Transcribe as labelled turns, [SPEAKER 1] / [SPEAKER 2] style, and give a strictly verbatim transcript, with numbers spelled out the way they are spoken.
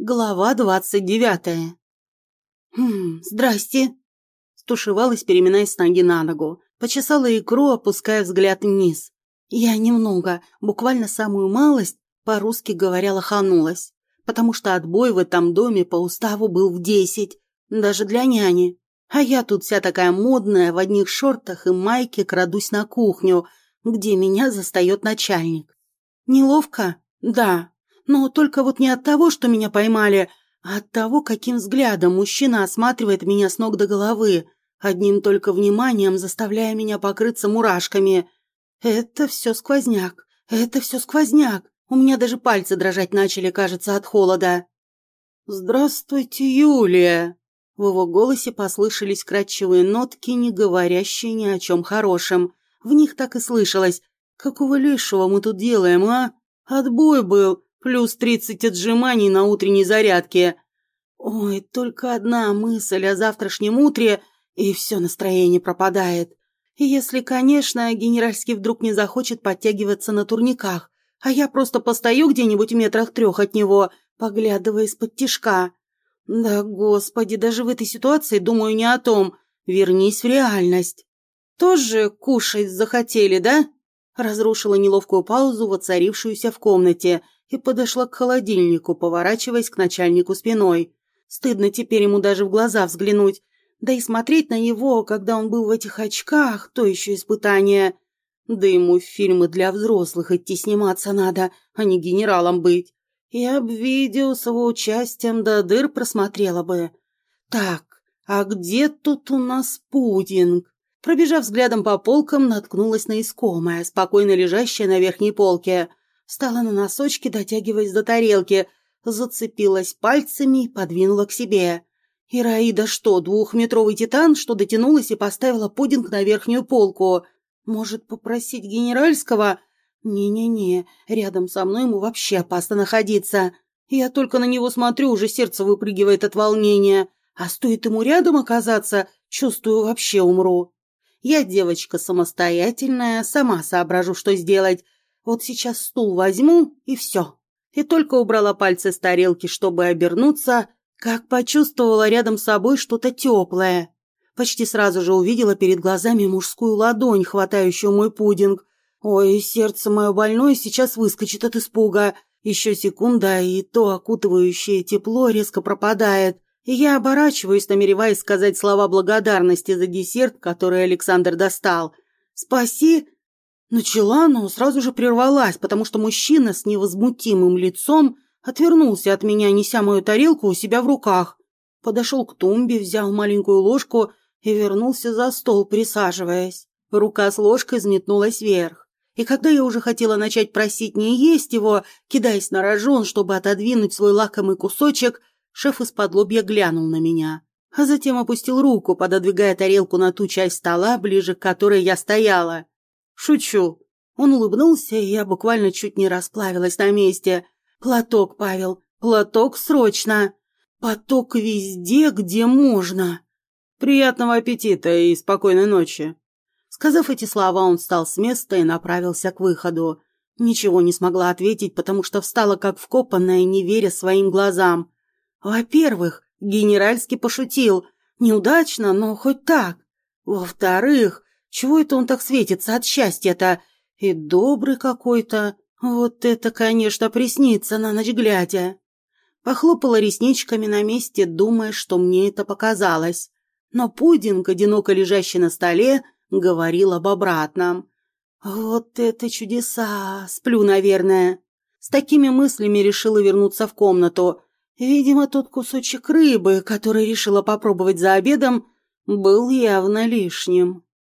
[SPEAKER 1] Глава двадцать девятая. «Хм, здрасте!» Стушевалась, переминаясь с ноги на ногу. Почесала икру, опуская взгляд вниз. Я немного, буквально самую малость, по-русски говоря, лоханулась. Потому что отбой в этом доме по уставу был в десять. Даже для няни. А я тут вся такая модная, в одних шортах и майке крадусь на кухню, где меня застает начальник. Неловко? Да. Но только вот не от того, что меня поймали, а от того, каким взглядом мужчина осматривает меня с ног до головы, одним только вниманием заставляя меня покрыться мурашками. Это все сквозняк, это все сквозняк. У меня даже пальцы дрожать начали, кажется, от холода. «Здравствуйте, Юлия!» В его голосе послышались кратчевые нотки, не говорящие ни о чем хорошем. В них так и слышалось: «Какого лешего мы тут делаем, а? Отбой был!» Плюс тридцать отжиманий на утренней зарядке. Ой, только одна мысль о завтрашнем утре, и все настроение пропадает. Если, конечно, генеральский вдруг не захочет подтягиваться на турниках, а я просто постою где-нибудь в метрах трех от него, поглядывая из-под тишка. Да, господи, даже в этой ситуации думаю не о том. Вернись в реальность. Тоже кушать захотели, да? Разрушила неловкую паузу, воцарившуюся в комнате, и подошла к холодильнику, поворачиваясь к начальнику спиной. Стыдно теперь ему даже в глаза взглянуть. Да и смотреть на него, когда он был в этих очках, то еще испытание. Да ему в фильмы для взрослых идти сниматься надо, а не генералом быть. Я б видео с его участием до дыр просмотрела бы. Так, а где тут у нас пудинг? Пробежав взглядом по полкам, наткнулась на искомое, спокойно лежащее на верхней полке. Встала на носочки, дотягиваясь до тарелки, зацепилась пальцами и подвинула к себе. Ираида что, двухметровый титан, что дотянулась и поставила пудинг на верхнюю полку? Может, попросить генеральского? Не-не-не, рядом со мной ему вообще опасно находиться. Я только на него смотрю, уже сердце выпрыгивает от волнения. А стоит ему рядом оказаться, чувствую, вообще умру. Я девочка самостоятельная, сама соображу, что сделать. Вот сейчас стул возьму, и все. И только убрала пальцы с тарелки, чтобы обернуться, как почувствовала рядом с собой что-то теплое. Почти сразу же увидела перед глазами мужскую ладонь, хватающую мой пудинг. Ой, сердце мое больное сейчас выскочит от испуга. Еще секунда, и то окутывающее тепло резко пропадает. И я оборачиваюсь, намереваясь сказать слова благодарности за десерт, который Александр достал. «Спаси!» Начала, но сразу же прервалась, потому что мужчина с невозмутимым лицом отвернулся от меня, неся мою тарелку у себя в руках. Подошел к тумбе, взял маленькую ложку и вернулся за стол, присаживаясь. Рука с ложкой взметнулась вверх. И когда я уже хотела начать просить не есть его, кидаясь на рожон, чтобы отодвинуть свой лакомый кусочек, шеф из-под лобья глянул на меня, а затем опустил руку, пододвигая тарелку на ту часть стола, ближе к которой я стояла. «Шучу». Он улыбнулся, и я буквально чуть не расплавилась на месте. «Платок, Павел, платок срочно! Поток везде, где можно!» «Приятного аппетита и спокойной ночи!» Сказав эти слова, он встал с места и направился к выходу. Ничего не смогла ответить, потому что встала как вкопанная, не веря своим глазам. Во-первых, генеральский пошутил. Неудачно, но хоть так. Во-вторых, чего это он так светится от счастья-то? И добрый какой-то. Вот это, конечно, приснится на ночь глядя. Похлопала ресничками на месте, думая, что мне это показалось. Но пудинг, одиноко лежащий на столе, говорил об обратном. Вот это чудеса! Сплю, наверное. С такими мыслями решила вернуться в комнату. Видимо, тот кусочек рыбы, который решила попробовать за обедом, был явно лишним.